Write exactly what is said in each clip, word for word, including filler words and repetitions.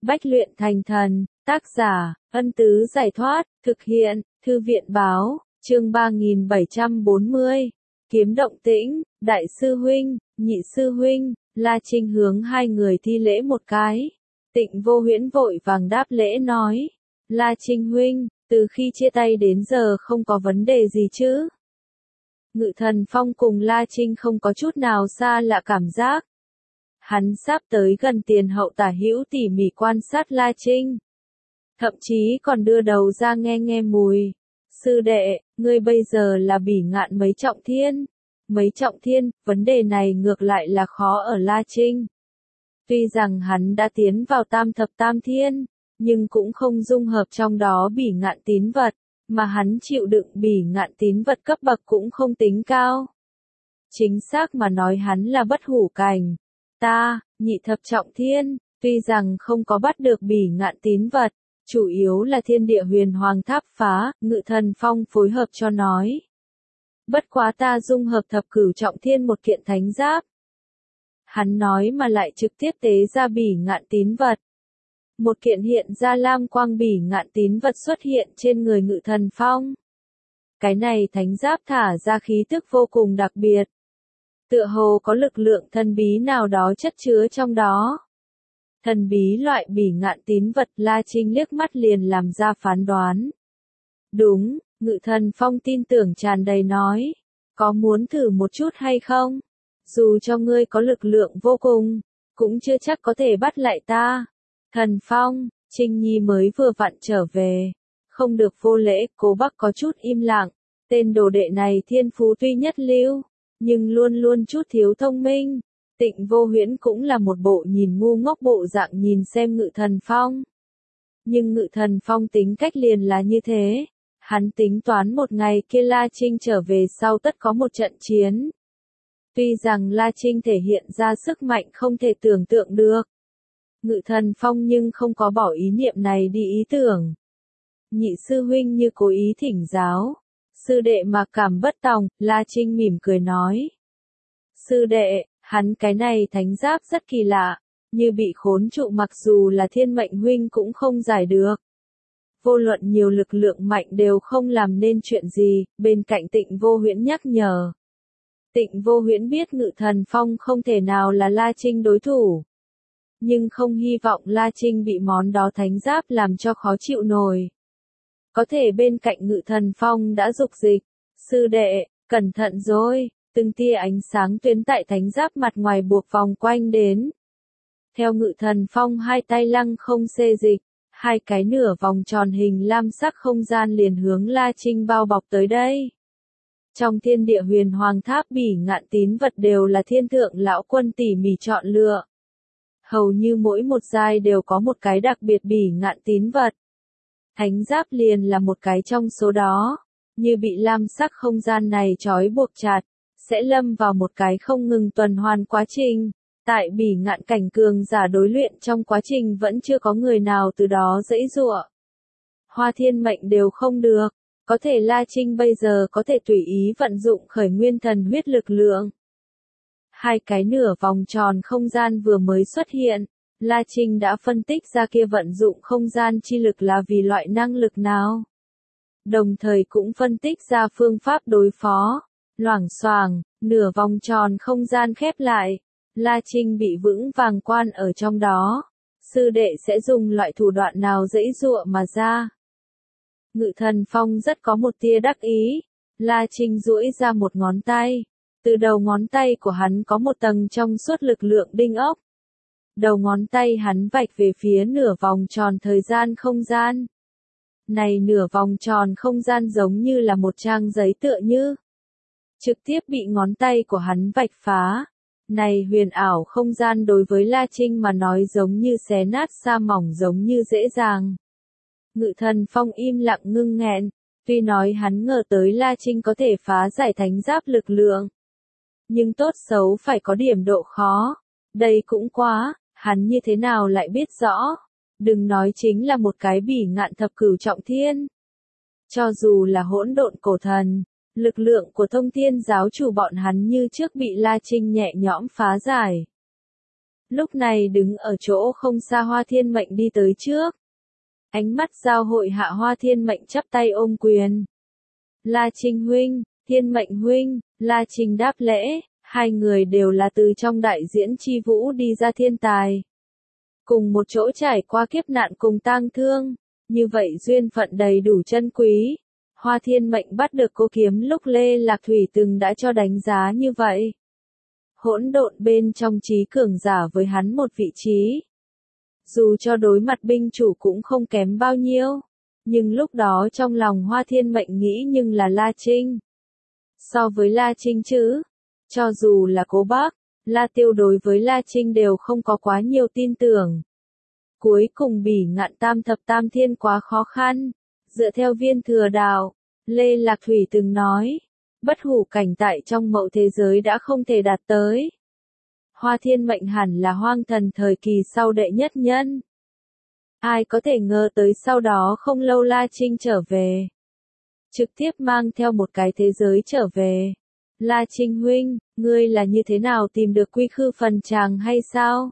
Bách luyện thành thần, tác giả, Ân Tứ Giải Thoát, thực hiện, Thư viện Báo, chương ba nghìn bảy trăm bốn mươi. Kiếm động tĩnh, đại sư huynh, nhị sư huynh, La Trinh hướng hai người thi lễ một cái. Tịnh Vô Huyễn vội vàng đáp lễ nói, La Trinh huynh, từ khi chia tay đến giờ không có vấn đề gì chứ? Ngự Thần Phong cùng La Trinh không có chút nào xa lạ cảm giác. Hắn sắp tới gần tiền hậu tả hữu tỉ mỉ quan sát La Trinh. Thậm chí còn đưa đầu ra nghe nghe mùi. Sư đệ, ngươi bây giờ là bỉ ngạn mấy trọng thiên? Mấy trọng thiên, vấn đề này ngược lại là khó ở La Trinh. Tuy rằng hắn đã tiến vào tam thập tam thiên, nhưng cũng không dung hợp trong đó bỉ ngạn tín vật, mà hắn chịu đựng bỉ ngạn tín vật cấp bậc cũng không tính cao. Chính xác mà nói hắn là bất hủ cảnh. Ta, nhị thập trọng thiên, tuy rằng không có bắt được bỉ ngạn tín vật, chủ yếu là thiên địa huyền hoàng tháp phá, Ngự Thần Phong phối hợp cho nói. Bất quá ta dung hợp thập cửu trọng thiên một kiện thánh giáp. Hắn nói mà lại trực tiếp tế ra bỉ ngạn tín vật. Một kiện hiện ra lam quang bỉ ngạn tín vật xuất hiện trên người Ngự Thần Phong. Cái này thánh giáp thả ra khí tức vô cùng đặc biệt. Tựa hồ có lực lượng thần bí nào đó chất chứa trong đó. Thần bí loại bỉ ngạn tín vật, La Trinh liếc mắt liền làm ra phán đoán. Đúng, Ngự Thần Phong tin tưởng tràn đầy nói. Có muốn thử một chút hay không? Dù cho ngươi có lực lượng vô cùng, cũng chưa chắc có thể bắt lại ta. Thần Phong, Trinh Nhi mới vừa vặn trở về. Không được vô lễ, Cố Bắc có chút im lặng. Tên đồ đệ này thiên phú tuy nhất lưu, nhưng luôn luôn chút thiếu thông minh. Tịnh Vô Huyễn cũng là một bộ nhìn ngu ngốc bộ dạng nhìn xem Ngự Thần Phong. Nhưng Ngự Thần Phong tính cách liền là như thế. Hắn tính toán một ngày kia La Trinh trở về sau tất có một trận chiến. Tuy rằng La Trinh thể hiện ra sức mạnh không thể tưởng tượng được. Ngự Thần Phong nhưng không có bỏ ý niệm này đi ý tưởng. Nhị sư huynh như cố ý thỉnh giáo. Sư đệ mặc cảm bất tòng, La Trinh mỉm cười nói. Sư đệ, hắn cái này thánh giáp rất kỳ lạ, như bị khốn trụ mặc dù là thiên mệnh huynh cũng không giải được. Vô luận nhiều lực lượng mạnh đều không làm nên chuyện gì, bên cạnh Tịnh Vô Huyễn nhắc nhở. Tịnh Vô Huyễn biết Ngự Thần Phong không thể nào là La Trinh đối thủ. Nhưng không hy vọng La Trinh bị món đó thánh giáp làm cho khó chịu nổi. Có thể bên cạnh Ngự Thần Phong đã dục dịch. Sư đệ, cẩn thận rồi, từng tia ánh sáng tuyến tại thánh giáp mặt ngoài buộc vòng quanh đến. Theo Ngự Thần Phong hai tay lăng không xê dịch, hai cái nửa vòng tròn hình lam sắc không gian liền hướng La Trinh bao bọc tới đây. Trong thiên địa huyền hoàng tháp bỉ ngạn tín vật đều là thiên thượng lão quân tỉ mỉ chọn lựa. Hầu như mỗi một giai đều có một cái đặc biệt bỉ ngạn tín vật. Thánh giáp liền là một cái trong số đó, như bị lam sắc không gian này trói buộc chặt, sẽ lâm vào một cái không ngừng tuần hoàn quá trình. Tại bỉ ngạn cảnh cường giả đối luyện trong quá trình vẫn chưa có người nào từ đó giãy giụa. Hoa thiên mệnh đều không được, có thể La Trinh bây giờ có thể tùy ý vận dụng khởi nguyên thần huyết lực lượng. Hai cái nửa vòng tròn không gian vừa mới xuất hiện, La Trinh đã phân tích ra kia vận dụng không gian chi lực là vì loại năng lực nào. Đồng thời cũng phân tích ra phương pháp đối phó. Loảng xoảng, nửa vòng tròn không gian khép lại. La Trinh bị vững vàng quan ở trong đó. Sư đệ sẽ dùng loại thủ đoạn nào giãy giụa mà ra. Ngự Thần Phong rất có một tia đắc ý. La Trinh duỗi ra một ngón tay. Từ đầu ngón tay của hắn có một tầng trong suốt lực lượng đinh ốc. Đầu ngón tay hắn vạch về phía nửa vòng tròn thời gian không gian. Này nửa vòng tròn không gian giống như là một trang giấy tựa như. Trực tiếp bị ngón tay của hắn vạch phá. Này huyền ảo không gian đối với La Trinh mà nói giống như xé nát sa mỏng giống như dễ dàng. Ngự Thần Phong im lặng ngưng nghẹn. Tuy nói hắn ngờ tới La Trinh có thể phá giải thánh giáp lực lượng. Nhưng tốt xấu phải có điểm độ khó. Đây cũng quá, hắn như thế nào lại biết rõ. Đừng nói chính là một cái bỉ ngạn thập cửu trọng thiên. Cho dù là hỗn độn cổ thần, lực lượng của thông thiên giáo chủ bọn hắn như trước bị La Trinh nhẹ nhõm phá giải. Lúc này đứng ở chỗ không xa Hoa Thiên Mệnh đi tới trước. Ánh mắt giao hội hạ Hoa Thiên Mệnh chắp tay ôm quyền. La Trinh huynh, Thiên Mệnh huynh, La Trinh đáp lễ, hai người đều là từ trong đại diễn chi vũ đi ra thiên tài. Cùng một chỗ trải qua kiếp nạn cùng tang thương, như vậy duyên phận đầy đủ chân quý. Hoa Thiên Mệnh bắt được cô kiếm lúc Lê Lạc Thủy từng đã cho đánh giá như vậy. Hỗn độn bên trong trí cường giả với hắn một vị trí. Dù cho đối mặt binh chủ cũng không kém bao nhiêu, nhưng lúc đó trong lòng Hoa Thiên Mệnh nghĩ nhưng là La Trinh. So với La Trinh chứ, cho dù là Cố Bác, La Tiêu đối với La Trinh đều không có quá nhiều tin tưởng. Cuối cùng Bỉ Ngạn tam thập tam thiên quá khó khăn, dựa theo viên thừa đạo, Lê Lạc Thủy từng nói, bất hủ cảnh tại trong mậu thế giới đã không thể đạt tới. Hoa Thiên Mệnh hẳn là hoang thần thời kỳ sau đệ nhất nhân. Ai có thể ngờ tới sau đó không lâu La Trinh trở về. Trực tiếp mang theo một cái thế giới trở về. La Trinh huynh, ngươi là như thế nào tìm được quy khư phần tràng hay sao?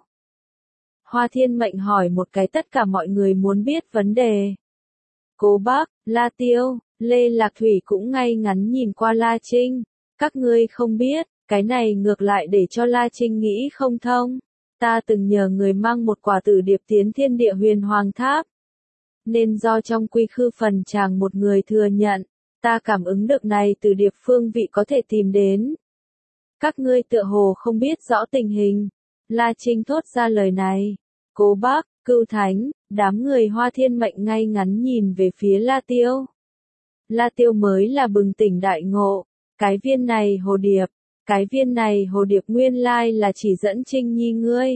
Hoa Thiên Mệnh hỏi một cái tất cả mọi người muốn biết vấn đề. Cố Bác, La Tiêu, Lê Lạc Thủy cũng ngay ngắn nhìn qua La Trinh. Các ngươi không biết, cái này ngược lại để cho La Trinh nghĩ không thông. Ta từng nhờ người mang một quả tử điệp tiến thiên địa huyền hoàng tháp. Nên do trong quy khư phần tràng một người thừa nhận, ta cảm ứng được này từ điệp phương vị có thể tìm đến. Các ngươi tựa hồ không biết rõ tình hình. La Trinh thốt ra lời này. Cố Bác, Cưu Thánh, đám người Hoa Thiên Mệnh ngay ngắn nhìn về phía La Tiêu. La Tiêu mới là bừng tỉnh đại ngộ. Cái viên này hồ điệp, cái viên này hồ điệp nguyên lai là chỉ dẫn Trinh Nhi ngươi.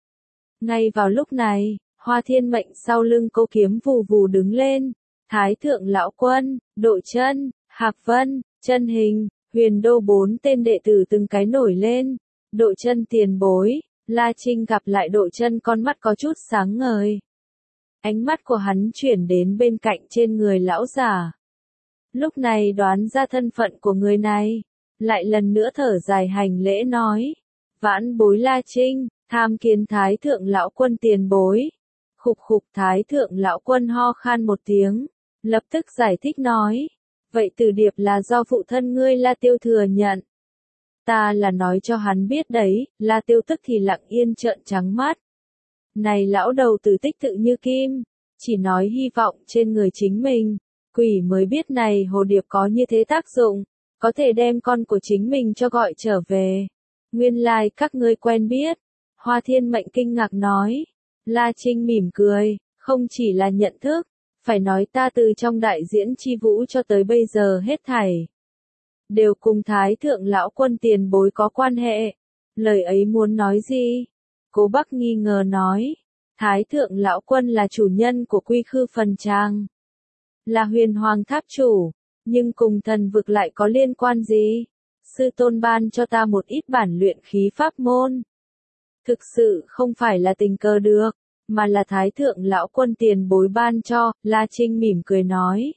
Ngay vào lúc này, Hoa Thiên Mệnh sau lưng cô kiếm vù vù đứng lên. Thái thượng lão quân, Độ Chân, Hạc Vân, Chân Hình, Huyền Đô bốn tên đệ tử từng cái nổi lên. Độ Chân tiền bối, La Trinh gặp lại Độ Chân con mắt có chút sáng ngời. Ánh mắt của hắn chuyển đến bên cạnh trên người lão giả. Lúc này đoán ra thân phận của người này, lại lần nữa thở dài hành lễ nói. Vãn bối La Trinh, tham kiến Thái thượng lão quân tiền bối. Khục khục Thái thượng lão quân ho khan một tiếng, lập tức giải thích nói. Vậy từ điệp là do phụ thân ngươi La Tiêu thừa nhận. Ta là nói cho hắn biết đấy, La Tiêu tức thì lặng yên trợn trắng mắt. Này lão đầu tử tích tự như kim, chỉ nói hy vọng trên người chính mình, quỷ mới biết này hồ điệp có như thế tác dụng, có thể đem con của chính mình cho gọi trở về. Nguyên lai like các ngươi quen biết. Hoa Thiên Mệnh kinh ngạc nói. La Trinh mỉm cười, không chỉ là nhận thức, phải nói ta từ trong đại diễn chi vũ cho tới bây giờ hết thảy. Đều cùng Thái thượng lão quân tiền bối có quan hệ. Lời ấy muốn nói gì? Cố Bác nghi ngờ nói. Thái thượng lão quân là chủ nhân của quy khư phần tràng. Là huyền hoàng tháp chủ. Nhưng cùng thần vực lại có liên quan gì? Sư tôn ban cho ta một ít bản luyện khí pháp môn. Thực sự không phải là tình cờ được, mà là Thái thượng lão quân tiền bối ban cho. La Trinh mỉm cười nói.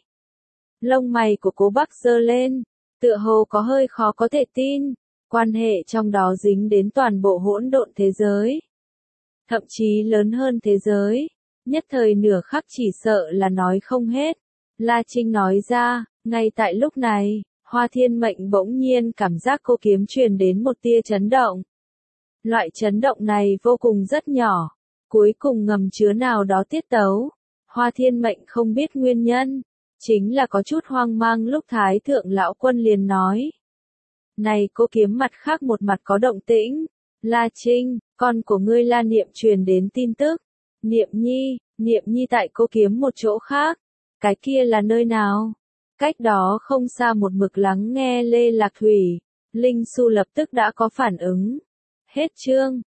Lông mày của Cố Bác giơ lên, tựa hồ có hơi khó có thể tin. Quan hệ trong đó dính đến toàn bộ hỗn độn thế giới, thậm chí lớn hơn thế giới. Nhất thời nửa khắc chỉ sợ là nói không hết. La Trinh nói ra. Ngay tại lúc này, Hoa Thiên Mệnh bỗng nhiên cảm giác cô kiếm truyền đến một tia chấn động. Loại chấn động này vô cùng rất nhỏ, cuối cùng ngầm chứa nào đó tiết tấu. Hoa Thiên Mệnh không biết nguyên nhân, chính là có chút hoang mang lúc Thái thượng lão quân liền nói. Này cô kiếm mặt khác một mặt có động tĩnh. La Trinh, con của ngươi La Niệm truyền đến tin tức. Niệm Nhi, Niệm Nhi tại cô kiếm một chỗ khác. Cái kia là nơi nào? Cách đó không xa một mực lắng nghe Lê Lạc Thủy, Linh Su lập tức đã có phản ứng. Hết chương.